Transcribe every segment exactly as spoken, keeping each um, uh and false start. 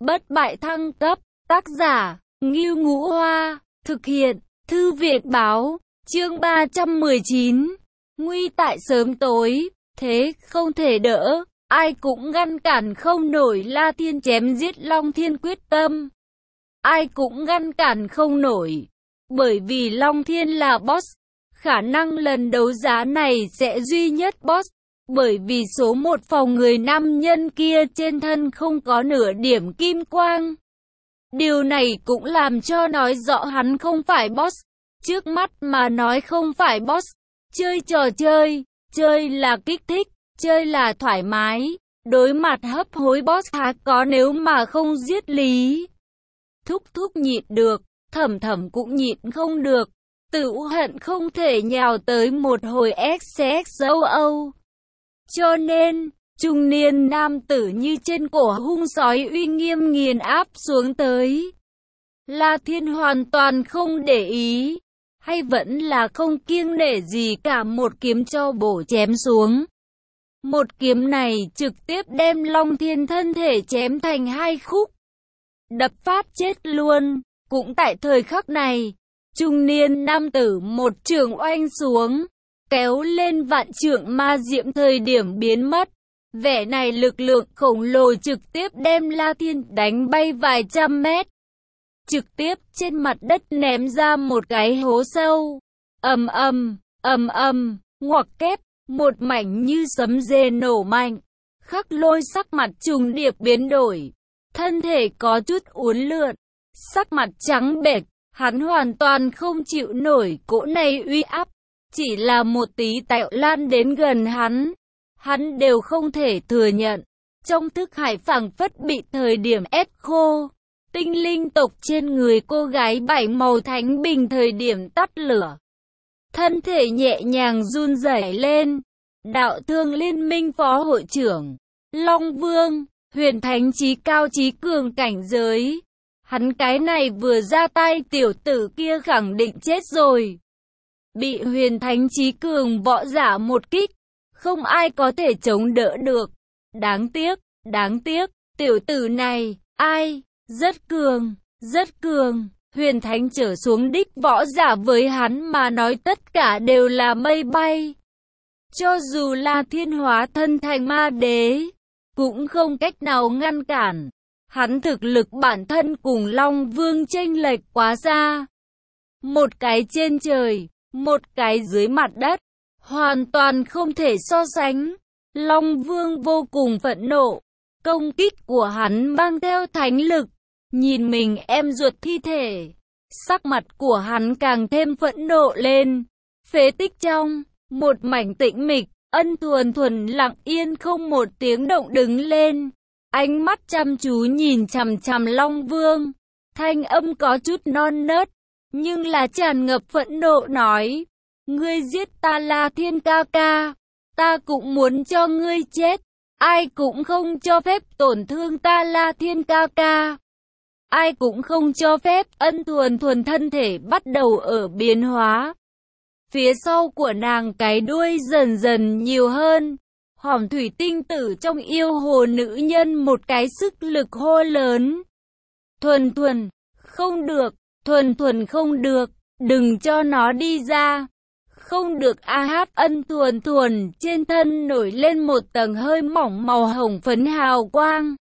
Bất bại thăng cấp, tác giả, Ngưu Ngũ Hoa, thực hiện, Thư viện Báo, chương ba trăm mười chín, nguy tại sớm tối, thế không thể đỡ, ai cũng ngăn cản không nổi La Thiên chém giết Long Thiên quyết tâm. Ai cũng ngăn cản không nổi, bởi vì Long Thiên là boss, khả năng lần đấu giá này sẽ duy nhất boss. Bởi vì số một phòng người nam nhân kia trên thân không có nửa điểm kim quang. Điều này cũng làm cho nói rõ hắn không phải boss. Trước mắt mà nói không phải boss. Chơi trò chơi, chơi là kích thích, chơi là thoải mái. Đối mặt hấp hối boss há có nếu mà không giết lý. Thúc thúc nhịn được, thẩm thẩm cũng nhịn không được. Tự hận không thể nhào tới một hồi X X O O. Cho nên, trung niên nam tử như trên cổ hung sói uy nghiêm nghiền áp xuống tới. La Thiên hoàn toàn không để ý, hay vẫn là không kiêng nể gì cả, một kiếm cho bổ chém xuống. Một kiếm này trực tiếp đem Long Thiên thân thể chém thành hai khúc. Đập phát chết luôn, cũng tại thời khắc này, trung niên nam tử một trường oanh xuống. Kéo lên vạn trượng ma diệm thời điểm biến mất. Vẻ này lực lượng khổng lồ trực tiếp đem La Thiên đánh bay vài trăm mét. Trực tiếp trên mặt đất ném ra một cái hố sâu. Ầm ầm, ầm ầm, ngoặc kép, một mảnh như sấm rền nổ mạnh. Khắc Lôi sắc mặt trùng điệp biến đổi. Thân thể có chút uốn lượn. Sắc mặt trắng bệch, hắn hoàn toàn không chịu nổi cỗ này uy áp. Chỉ là một tí tẹo lan đến gần hắn, hắn đều không thể thừa nhận. Trong thức hải phảng phất bị thời điểm ép khô, tinh linh tộc trên người cô gái bảy màu thánh bình thời điểm tắt lửa. Thân thể nhẹ nhàng run rẩy lên. Đạo Thương Liên minh phó hội trưởng, Long Vương, huyền thánh chí cao chí cường cảnh giới. Hắn cái này vừa ra tay tiểu tử kia khẳng định chết rồi. Bị huyền thánh chí cường võ giả một kích, không ai có thể chống đỡ được. Đáng tiếc, đáng tiếc, tiểu tử này, ai, rất cường, rất cường. Huyền thánh trở xuống đích võ giả với hắn mà nói tất cả đều là mây bay. Cho dù là thiên hóa thân thành ma đế, cũng không cách nào ngăn cản. Hắn thực lực bản thân cùng Long Vương chênh lệch quá xa. Một cái trên trời, một cái dưới mặt đất, hoàn toàn không thể so sánh. Long Vương vô cùng phẫn nộ, công kích của hắn mang theo thánh lực, nhìn mình em ruột thi thể, sắc mặt của hắn càng thêm phẫn nộ lên. Phế tích trong, một mảnh tĩnh mịch, Ân Thuần Thuần lặng yên không một tiếng động đứng lên, ánh mắt chăm chú nhìn chằm chằm Long Vương, thanh âm có chút non nớt, nhưng là tràn ngập phẫn nộ nói, ngươi giết ta La Thiên ca ca, ta cũng muốn cho ngươi chết, ai cũng không cho phép tổn thương ta La Thiên ca ca, ai cũng không cho phép. Ân Thuần Thuần thân thể bắt đầu ở biến hóa, phía sau của nàng cái đuôi dần dần nhiều hơn, hòm thủy tinh tử trong yêu hồ nữ nhân một cái sức lực hô lớn, Thuần Thuần, không được. Thuần Thuần không được, đừng cho nó đi ra. Không được a hát. Ân Thuần Thuần trên thân nổi lên một tầng hơi mỏng màu hồng phấn hào quang.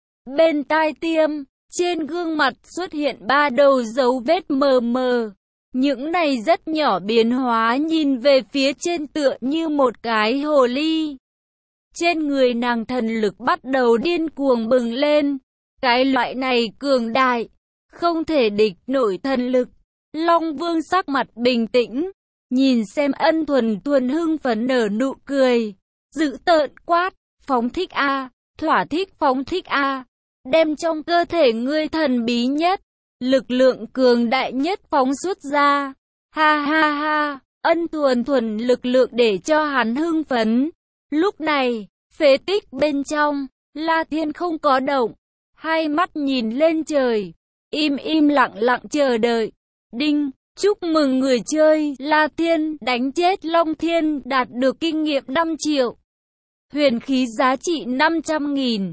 Bên tai tiêm, trên gương mặt xuất hiện ba đầu dấu vết mờ mờ. Những này rất nhỏ biến hóa nhìn về phía trên tựa như một cái hồ ly. Trên người nàng thần lực bắt đầu điên cuồng bừng lên. Cái loại này cường đại, không thể địch nổi thần lực. Long Vương sắc mặt bình tĩnh, nhìn xem Ân Thuần Thuần hưng phấn nở nụ cười, dữ tợn quát, phóng thích a, thỏa thích phóng thích a, đem trong cơ thể ngươi thần bí nhất, lực lượng cường đại nhất phóng xuất ra. Ha ha ha, Ân Thuần Thuần lực lượng để cho hắn hưng phấn. Lúc này, phế tích bên trong, La Thiên không có động, hai mắt nhìn lên trời, im im lặng lặng chờ đợi. Đinh, chúc mừng người chơi La Thiên đánh chết Long Thiên, đạt được kinh nghiệm năm triệu. Huyền khí giá trị năm trăm nghìn.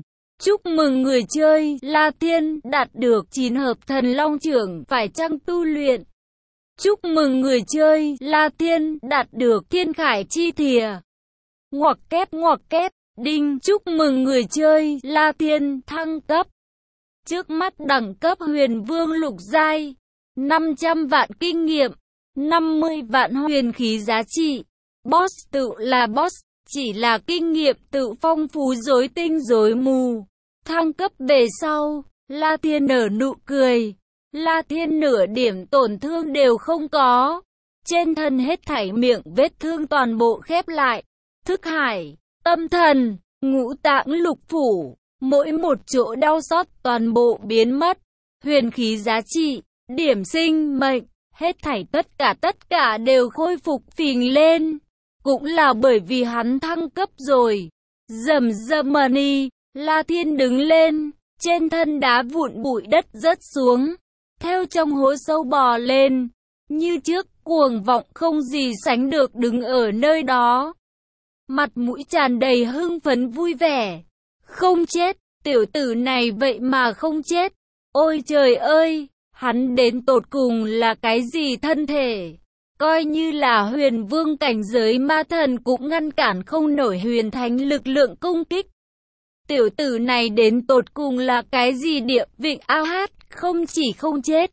Chúc mừng người chơi La Thiên đạt được chín hợp thần long trưởng, phải chăng tu luyện? Chúc mừng người chơi La Thiên đạt được thiên khải chi thìa. Ngoặc kép ngoặc kép, đinh. Chúc mừng người chơi La Thiên thăng cấp. Trước mắt đẳng cấp huyền vương lục giai, năm trăm vạn kinh nghiệm, năm mươi vạn huyền khí giá trị. Boss tự là boss, chỉ là kinh nghiệm tự phong phú rối tinh rối mù. Thăng cấp về sau, La Thiên nở nụ cười. La Thiên nửa điểm tổn thương đều không có. Trên thân hết thảy miệng vết thương toàn bộ khép lại. Thức hải, tâm thần, ngũ tạng lục phủ, mỗi một chỗ đau xót toàn bộ biến mất. Huyền khí giá trị, điểm sinh mệnh, hết thảy tất cả tất cả đều khôi phục phình lên. Cũng là bởi vì hắn thăng cấp rồi. Rầm rầm money, La Thiên đứng lên, trên thân đá vụn bụi đất rớt xuống, theo trong hố sâu bò lên, như trước cuồng vọng không gì sánh được đứng ở nơi đó. Mặt mũi tràn đầy hưng phấn vui vẻ. Không chết, tiểu tử này vậy mà không chết. Ôi trời ơi, hắn đến tột cùng là cái gì thân thể? Coi như là huyền vương cảnh giới ma thần cũng ngăn cản không nổi huyền thánh lực lượng công kích. Tiểu tử này đến tột cùng là cái gì địa vịnh a hát, không chỉ không chết.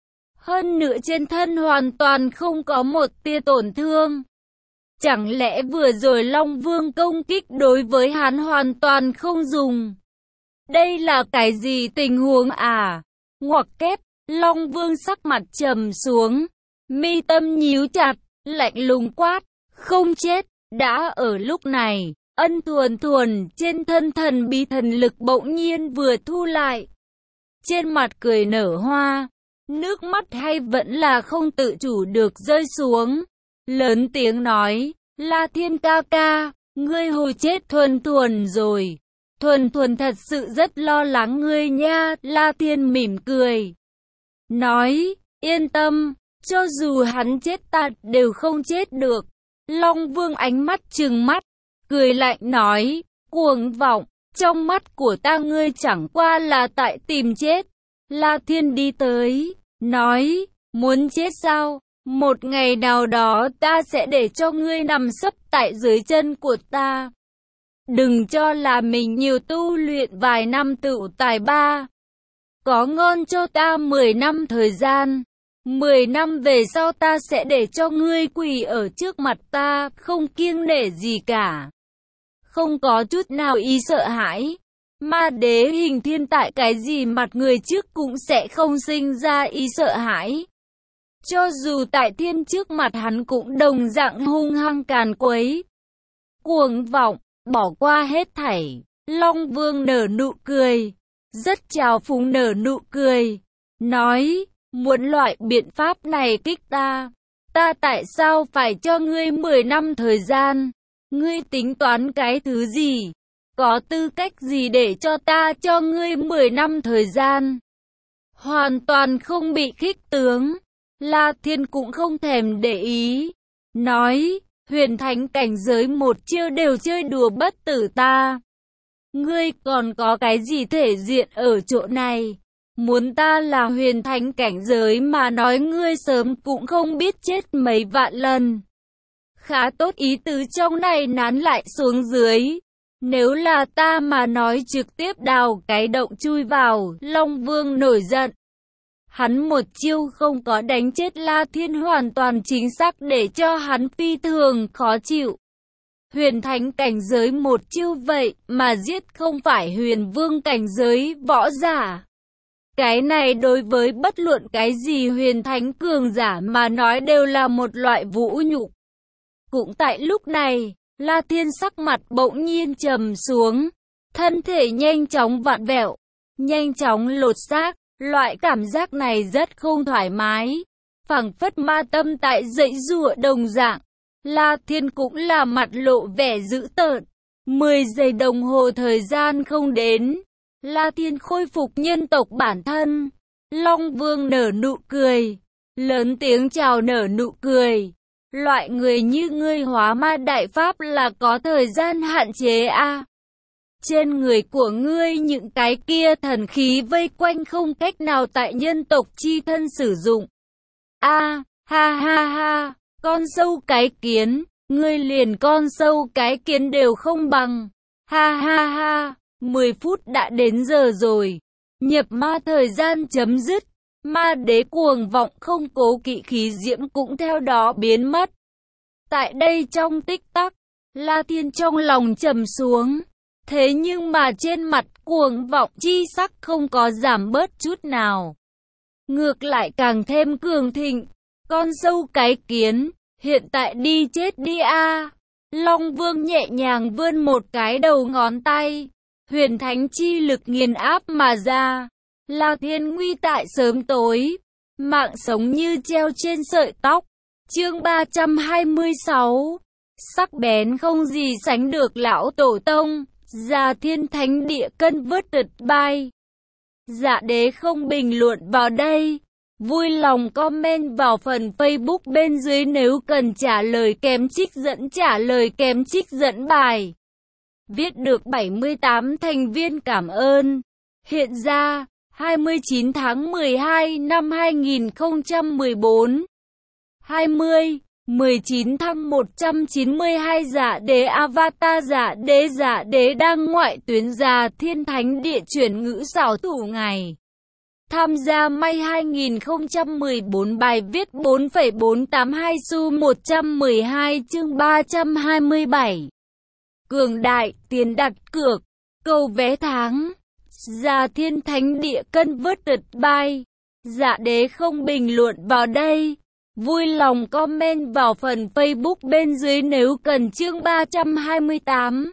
Hơn nữa trên thân hoàn toàn không có một tia tổn thương. Chẳng lẽ vừa rồi Long Vương công kích đối với hắn hoàn toàn không dùng? Đây là cái gì tình huống à? Ngoặc kép, Long Vương sắc mặt trầm xuống, mi tâm nhíu chặt, lạnh lùng quát, không chết. Đã ở lúc này, ân thuần thuần trên thân thần bí thần lực bỗng nhiên vừa thu lại. Trên mặt cười nở hoa, nước mắt hay vẫn là không tự chủ được rơi xuống. Lớn tiếng nói, La Thiên ca ca, ngươi hồi chết thuần thuần rồi. Thuần thuần thật sự rất lo lắng ngươi nha. La Thiên mỉm cười, nói, yên tâm, cho dù hắn chết ta đều không chết được. Long Vương ánh mắt trừng mắt, cười lạnh nói, cuồng vọng, trong mắt của ta ngươi chẳng qua là tại tìm chết. La Thiên đi tới, nói, muốn chết sao? Một ngày nào đó ta sẽ để cho ngươi nằm sấp tại dưới chân của ta. Đừng cho là mình nhiều tu luyện vài năm tự tài ba. Có ngon cho ta mười năm thời gian. Mười năm về sau ta sẽ để cho ngươi quỳ ở trước mặt ta, không kiêng nể gì cả. Không có chút nào ý sợ hãi. Ma đế hình thiên tại cái gì mặt người trước cũng sẽ không sinh ra ý sợ hãi. Cho dù tại thiên trước mặt hắn cũng đồng dạng hung hăng càn quấy. Cuồng vọng, bỏ qua hết thảy. Long Vương nở nụ cười, rất trào phúng nở nụ cười, nói, muốn loại biện pháp này kích ta, ta tại sao phải cho ngươi mười năm thời gian? Ngươi tính toán cái thứ gì? Có tư cách gì để cho ta cho ngươi mười năm thời gian? Hoàn toàn không bị khích tướng. La Thiên cũng không thèm để ý, nói, huyền thánh cảnh giới một chiêu đều chơi đùa bất tử ta. Ngươi còn có cái gì thể diện ở chỗ này? Muốn ta là huyền thánh cảnh giới mà nói ngươi sớm cũng không biết chết mấy vạn lần. Khá tốt, ý tứ trong này nán lại xuống dưới. Nếu là ta mà nói trực tiếp đào cái động chui vào. Long Vương nổi giận. Hắn một chiêu không có đánh chết La Thiên hoàn toàn chính xác để cho hắn phi thường khó chịu. Huyền thánh cảnh giới một chiêu vậy mà giết không phải huyền vương cảnh giới võ giả. Cái này đối với bất luận cái gì huyền thánh cường giả mà nói đều là một loại vũ nhục. Cũng tại lúc này, La Thiên sắc mặt bỗng nhiên trầm xuống, thân thể nhanh chóng vặn vẹo, nhanh chóng lột xác. Loại cảm giác này rất không thoải mái, phảng phất ma tâm tại dãy giụa đồng dạng. La Thiên cũng là mặt lộ vẻ dữ tợn. Mười giây đồng hồ thời gian không đến, La Thiên khôi phục nhân tộc bản thân. Long Vương nở nụ cười, lớn tiếng chào nở nụ cười. Loại người như ngươi hóa ma đại pháp là có thời gian hạn chế a. À? Trên người của ngươi những cái kia thần khí vây quanh không cách nào tại nhân tộc chi thân sử dụng. A, ha ha ha, con sâu cái kiến, ngươi liền con sâu cái kiến đều không bằng. Ha ha ha, mười phút đã đến giờ rồi. Nhập ma thời gian chấm dứt. Ma đế cuồng vọng không cố kỵ khí diễm cũng theo đó biến mất. Tại đây trong tích tắc, La Thiên trong lòng trầm xuống. Thế nhưng mà trên mặt cuồng vọng chi sắc không có giảm bớt chút nào. Ngược lại càng thêm cường thịnh. Con sâu cái kiến, hiện tại đi chết đi a. Long Vương nhẹ nhàng vươn một cái đầu ngón tay. Huyền thánh chi lực nghiền áp mà ra. La Thiên nguy tại sớm tối. Mạng sống như treo trên sợi tóc. Chương ba trăm hai mươi sáu. Sắc bén không gì sánh được lão tổ tông. Già Thiên Thánh Địa cân vớt đứt bay. Dạ đế không bình luận vào đây. Vui lòng comment vào phần Facebook bên dưới nếu cần trả lời kèm trích dẫn trả lời kèm trích dẫn bài. Viết được bảy mươi tám thành viên cảm ơn. Hiện ra, hai mươi chín tháng mười hai năm hai nghìn không trăm mười bốn. hai mươi, mười chín tháng một trăm chín mươi hai Dạ đế avatar Dạ đế Dạ đế đang ngoại tuyến Già Thiên Thánh Địa chuyển ngữ xảo thủ ngày. Tham gia may hai nghìn không trăm mười bốn bài viết bốn phẩy bốn tám hai xu một trăm mười hai chương ba trăm hai mươi bảy. Cường đại, tiền đặt cược, câu vé tháng. Già Thiên Thánh Địa cân vớt đứt bay. Dạ đế không bình luận vào đây. Vui lòng comment vào phần Facebook bên dưới nếu cần chương ba trăm hai mươi tám.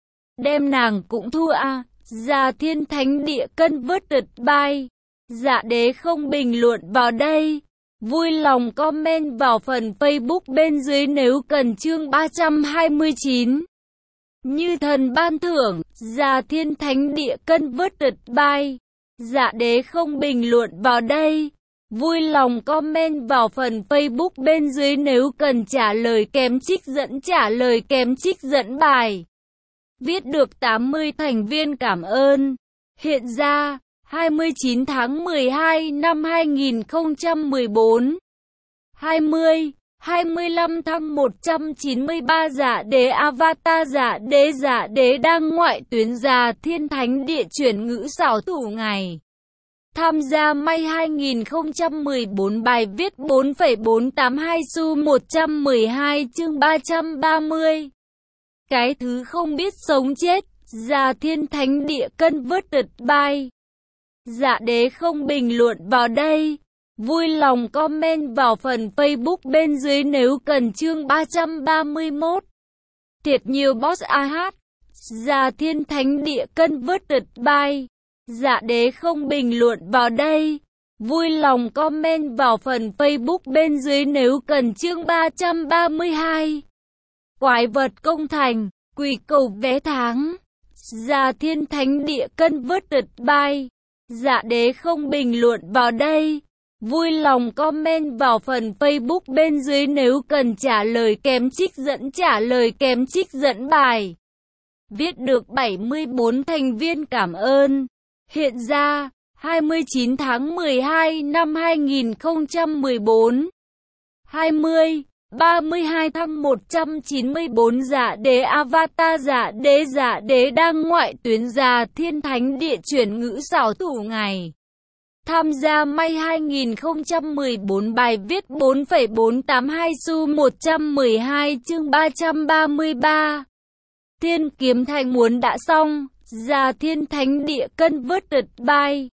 Đem nàng cũng thua à. Già Thiên Thánh Địa cân vớt đứt bay. Dạ đế không bình luận vào đây. Vui lòng comment vào phần Facebook bên dưới nếu cần chương ba trăm hai mươi chín. Như thần ban thưởng, Già Thiên Thánh Địa cân vớt đứt bay. Dạ đế không bình luận vào đây. Vui lòng comment vào phần Facebook bên dưới nếu cần trả lời kèm trích dẫn trả lời kèm trích dẫn bài. Viết được tám mươi thành viên cảm ơn. Hiện ra, hai mươi chín tháng mười hai năm hai nghìn không trăm mười bốn. hai mươi, hai mươi lăm tháng một trăm chín mươi ba Dạ đế avatar Dạ đế Dạ đế đang ngoại tuyến Già Thiên Thánh Địa chuyển ngữ xảo thủ ngày. Tham gia may hai nghìn không trăm mười bốn bài viết bốn phẩy bốn tám hai xu một trăm mười hai chương ba trăm ba mươi. Cái thứ không biết sống chết, Già Thiên Thánh Địa cân vớt đứt bay. Dạ đế không bình luận vào đây. Vui lòng comment vào phần Facebook bên dưới nếu cần chương ba trăm ba mươi mốt. Thiệt nhiều boss a hát. Già Thiên Thánh Địa cân vớt đứt bay. Dạ đế không bình luận vào đây. Vui lòng comment vào phần Facebook bên dưới nếu cần chương ba trăm ba mươi hai. Quái vật công thành, quỷ cầu vé tháng. Già Thiên Thánh Địa cân vớt đứt bay. Dạ đế không bình luận vào đây. Vui lòng comment vào phần Facebook bên dưới nếu cần trả lời kèm trích dẫn trả lời kèm trích dẫn bài. Viết được bảy mươi bốn thành viên cảm ơn. Hiện ra, hai mươi chín tháng mười hai năm hai nghìn không trăm mười bốn. hai mươi, ba mươi hai tháng một trăm chín mươi bốn Dạ đế avatar Dạ đế Dạ đế đang ngoại tuyến Già Thiên Thánh Địa chuyển ngữ xảo thủ ngày. Tham gia may hai nghìn không trăm mười bốn bài viết bốn phẩy bốn tám hai xu một trăm mười hai chương ba trăm ba mươi ba. Thiên kiếm thành muốn đã xong. Già Thiên Thánh Địa cân vớt đứt bay.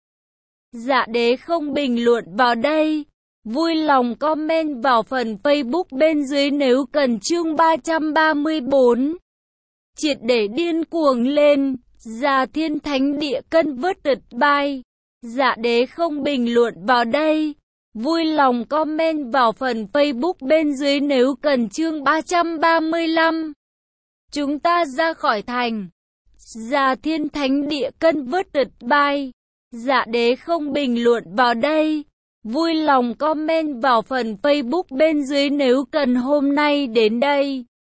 Dạ đế không bình luận vào đây. Vui lòng comment vào phần Facebook bên dưới nếu cần chương ba trăm ba mươi bốn. Triệt để điên cuồng lên. Già Thiên Thánh Địa cân vớt đứt bay. Dạ đế không bình luận vào đây. Vui lòng comment vào phần Facebook bên dưới nếu cần chương ba trăm ba mươi lăm. Chúng ta ra khỏi thành. Già Thiên Thánh Địa cân vớt đứt bay. Dạ đế không bình luận vào đây. Vui lòng comment vào phần Facebook bên dưới nếu cần hôm nay đến đây.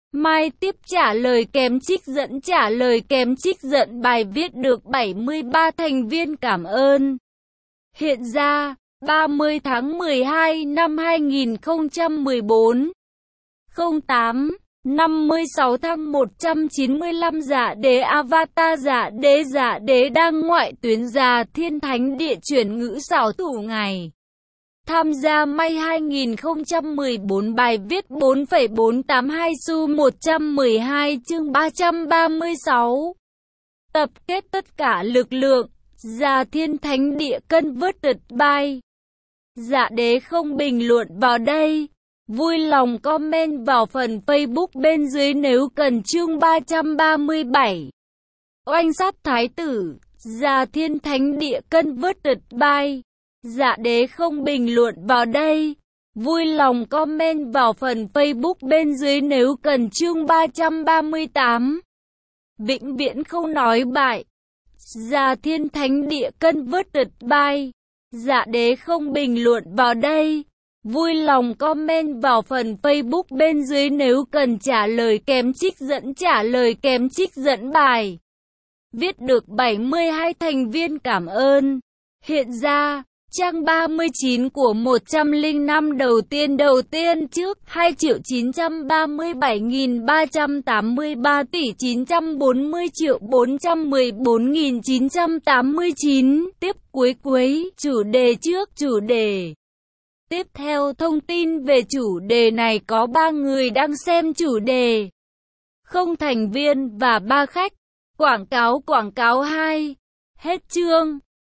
Mai tiếp trả lời kèm trích dẫn trả lời kèm trích dẫn bài viết được bảy mươi ba thành viên cảm ơn. Hiện ra, ba mươi tháng mười hai năm hai nghìn không trăm mười bốn, không tám, năm mươi sáu tháng một trăm chín mươi lăm Dạ đế avatar Dạ đế Dạ đế đang ngoại tuyến Già Thiên Thánh Địa chuyển ngữ xảo thủ ngày. Tham gia may hai nghìn không trăm mười bốn bài viết bốn phẩy bốn tám hai xu một trăm mười hai chương ba trăm ba mươi sáu. Tập kết tất cả lực lượng, Già Thiên Thánh Địa Converted by. Dạ đế không bình luận vào đây. Vui lòng comment vào phần Facebook bên dưới nếu cần chương ba trăm ba mươi bảy. Oanh sát thái tử, Già Thiên Thánh Địa Converted by. Dạ đế không bình luận vào đây. Vui lòng comment vào phần Facebook bên dưới nếu cần chương ba trăm ba mươi tám. Vĩnh viễn không nói bại. Già Thiên Thánh Địa Converted by. Dạ đế không bình luận vào đây. Vui lòng comment vào phần Facebook bên dưới nếu cần trả lời kèm trích dẫn trả lời kèm trích dẫn bài viết được bảy mươi hai thành viên cảm ơn. Hiện ra, trang ba mươi chín của một trăm lẻ năm đầu tiên đầu tiên trước hai triệu chín trăm ba mươi bảy nghìn ba trăm tám mươi ba tỷ chín trăm bốn mươi triệu bốn trăm mười bốn nghìn chín trăm tám mươi chín. Tiếp cuối cuối, chủ đề trước chủ đề. Tiếp theo thông tin về chủ đề này có ba người đang xem chủ đề. Không thành viên và ba khách. Quảng cáo quảng cáo hai. Hết chương.